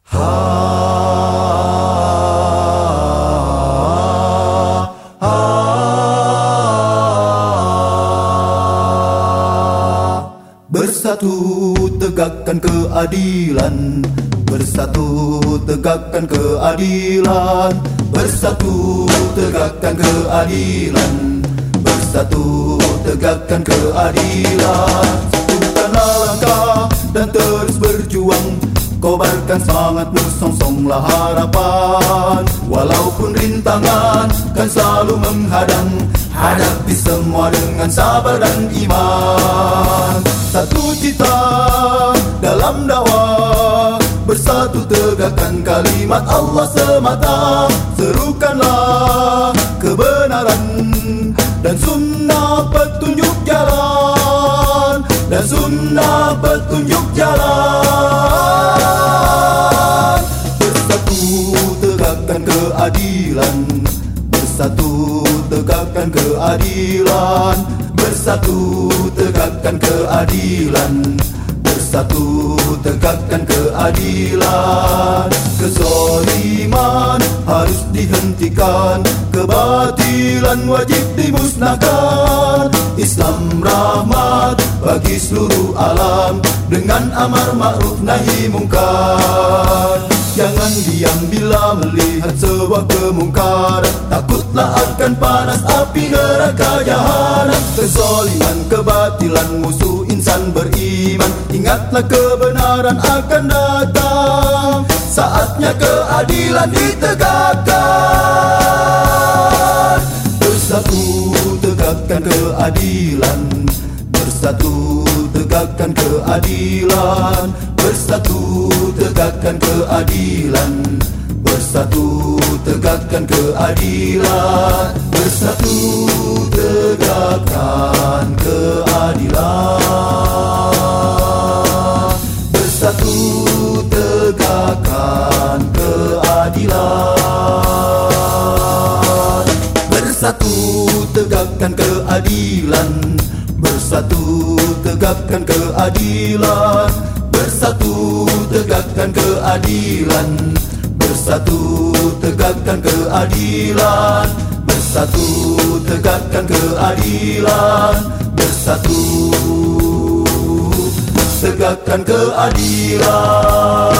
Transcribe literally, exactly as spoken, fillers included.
Ha, ha, bersatu tegakkan keadilan, bersatu tegakkan keadilan, bersatu tegakkan keadilan, bersatu tegakkan keadilan. Satukanlah langkah dan terus berjuang, kobarkan semangatmu, songsonglah harapan. Walaupun rintangan kan selalu menghadang, hadapi semua dengan sabar dan iman. Satu cita dalam dakwah, bersatu tegakkan kalimat Allah semata. Serukanlah kebenaran dan sunnah petunjuk jalan, dan sunnah petunjuk jalan. Bersatu tegakkan keadilan, bersatu tegakkan keadilan, bersatu tegakkan keadilan, bersatu tegakkan keadilan. Kezaliman harus dihentikan, kebatilan wajib dimusnahkan. Islam rahmat bagi seluruh alam, dengan amar ma'ruf nahi mungkar. Jangan diam bila melihat sebuah kemungkaran, takutlah akan panas api neraka jahanam. Kezaliman, kebatilan, musuh insan beriman, ingatlah kebenaran akan datang. Saatnya keadilan ditegakkan. Bersatu tegakkan keadilan, bersatu tegakkan keadilan, bersatu tegakkan keadilan, bersatu tegakkan keadilan, bersatu tegakkan keadilan, bersatu tegakkan keadilan, bersatu tegakkan keadilan, bersatu tegakkan keadilan, bersatu tegakkan keadilan, bersatu tegakkan keadilan, bersatu tegakkan keadilan, bersatu tegakkan keadilan.